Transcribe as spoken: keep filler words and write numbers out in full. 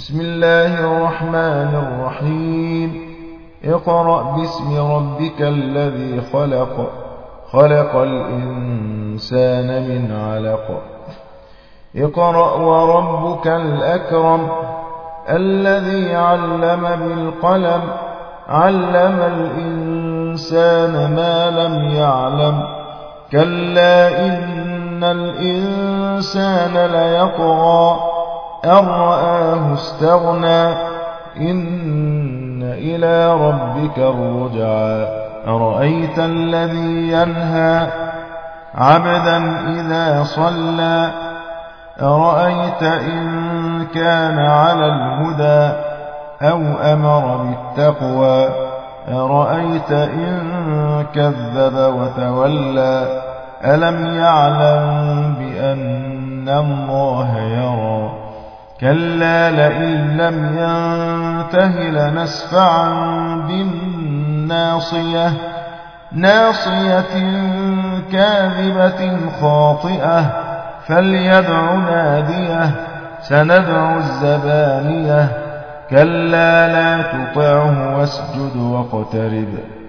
بسم الله الرحمن الرحيم اقرأ باسم ربك الذي خلق خلق الإنسان من علق اقرأ وربك الأكرم الذي علم بالقلم علم الإنسان ما لم يعلم كلا إن الإنسان ليطغى أن رآه استغنى إن إلى ربك الرجعى أرأيت الذي ينهى عبدا إذا صلى أرأيت إن كان على الهدى أو أمر بالتقوى أرأيت إن كذب وتولى ألم يعلم بأن الله يرى كلا لئن لم ينته لنسفعا بالناصية ناصية كاذبة خاطئة فليدع ناديه سندع الزبانية كلا لا تطعه واسجد واقترب